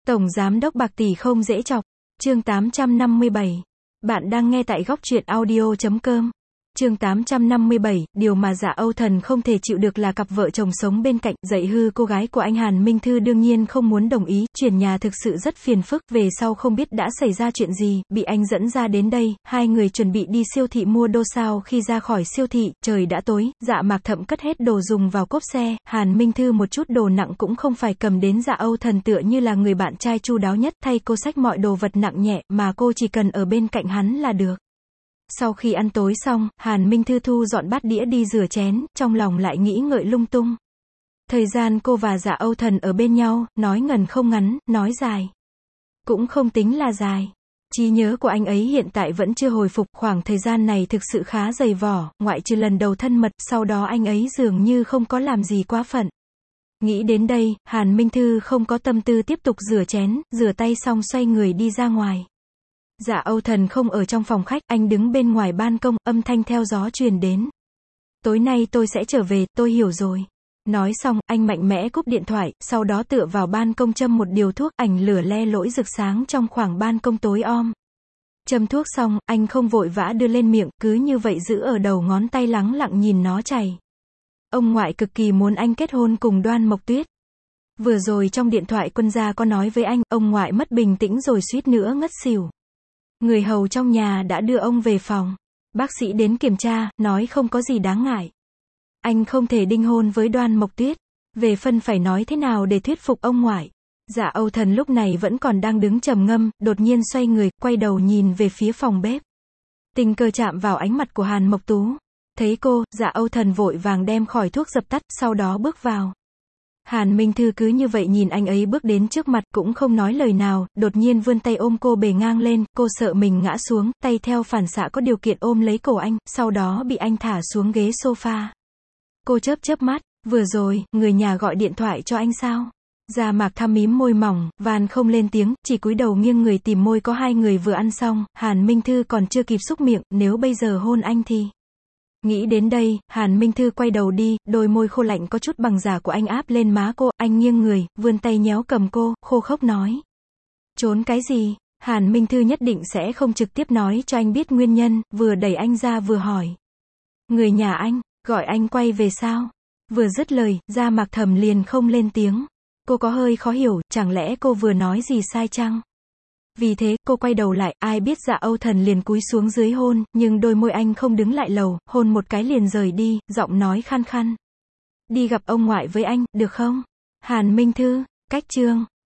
Tổng giám đốc bạc tỷ không dễ chọc. Chương 857. Bạn đang nghe tại góc truyện audio.com. Chương 857, điều mà Dạ Âu Thần không thể chịu được là cặp vợ chồng sống bên cạnh, dạy hư cô gái của anh Hàn Minh Thư đương nhiên không muốn đồng ý, chuyển nhà thực sự rất phiền phức, về sau không biết đã xảy ra chuyện gì, bị anh dẫn ra đến đây, hai người chuẩn bị đi siêu thị mua đô sao khi ra khỏi siêu thị, trời đã tối, Dạ Mạc Thậm cất hết đồ dùng vào cốp xe, Hàn Minh Thư một chút đồ nặng cũng không phải cầm đến, Dạ Âu Thần tựa như là người bạn trai chu đáo nhất, thay cô xách mọi đồ vật nặng nhẹ, mà cô chỉ cần ở bên cạnh hắn là được. Sau khi ăn tối xong, Hàn Minh Thư thu dọn bát đĩa đi rửa chén, trong lòng lại nghĩ ngợi lung tung. Thời gian cô và Dạ Âu Thần ở bên nhau, nói ngắn không ngắn, nói dài cũng không tính là dài. Trí nhớ của anh ấy hiện tại vẫn chưa hồi phục, khoảng thời gian này thực sự khá dày vỏ, ngoại trừ lần đầu thân mật, sau đó anh ấy dường như không có làm gì quá phận. Nghĩ đến đây, Hàn Minh Thư không có tâm tư tiếp tục rửa chén, rửa tay xong xoay người đi ra ngoài. Dạ Âu Thần không ở trong phòng khách, anh đứng bên ngoài ban công, âm thanh theo gió truyền đến. Tối nay tôi sẽ trở về, tôi hiểu rồi. Nói xong, anh mạnh mẽ cúp điện thoại, sau đó tựa vào ban công châm một điếu thuốc, ảnh lửa le lỗi rực sáng trong khoảng ban công tối om. Châm thuốc xong, anh không vội vã đưa lên miệng, cứ như vậy giữ ở đầu ngón tay lắng lặng nhìn nó chảy. Ông ngoại cực kỳ muốn anh kết hôn cùng Đoan Mộc Tuyết. Vừa rồi trong điện thoại Quân gia có nói với anh, ông ngoại mất bình tĩnh rồi suýt nữa ngất xỉu. Người hầu trong nhà đã đưa ông về phòng. Bác sĩ đến kiểm tra, nói không có gì đáng ngại. Anh không thể đính hôn với Đoan Mộc Tuyết. Về phần phải nói thế nào để thuyết phục ông ngoại. Dạ Âu Thần lúc này vẫn còn đang đứng trầm ngâm, đột nhiên xoay người, quay đầu nhìn về phía phòng bếp. Tình cờ chạm vào ánh mặt của Hàn Mộc Tú. Thấy cô, Dạ Âu Thần vội vàng đem khói thuốc dập tắt, sau đó bước vào. Hàn Minh Thư cứ như vậy nhìn anh ấy bước đến trước mặt, cũng không nói lời nào, đột nhiên vươn tay ôm cô bề ngang lên, cô sợ mình ngã xuống, tay theo phản xạ có điều kiện ôm lấy cổ anh, sau đó bị anh thả xuống ghế sofa. Cô chớp chớp mắt, vừa rồi, người nhà gọi điện thoại cho anh sao? Dạ Mạc Thâm mím môi mỏng, van không lên tiếng, chỉ cúi đầu nghiêng người tìm môi, có hai người vừa ăn xong, Hàn Minh Thư còn chưa kịp xúc miệng, nếu bây giờ hôn anh thì... Nghĩ đến đây, Hàn Minh Thư quay đầu đi, đôi môi khô lạnh có chút bằng giả của anh áp lên má cô, anh nghiêng người, vươn tay nhéo cầm cô, khô khốc nói. Trốn cái gì? Hàn Minh Thư nhất định sẽ không trực tiếp nói cho anh biết nguyên nhân, vừa đẩy anh ra vừa hỏi. Người nhà anh, gọi anh quay về sao? Vừa dứt lời, Dạ Mạc Thâm liền không lên tiếng. Cô có hơi khó hiểu, chẳng lẽ cô vừa nói gì sai chăng? Vì thế, cô quay đầu lại, ai biết Dạ Âu Thần liền cúi xuống dưới hôn, nhưng đôi môi anh không đứng lại lầu, hôn một cái liền rời đi, giọng nói khàn khàn. Đi gặp ông ngoại với anh, được không? Hàn Minh Thư, cách chương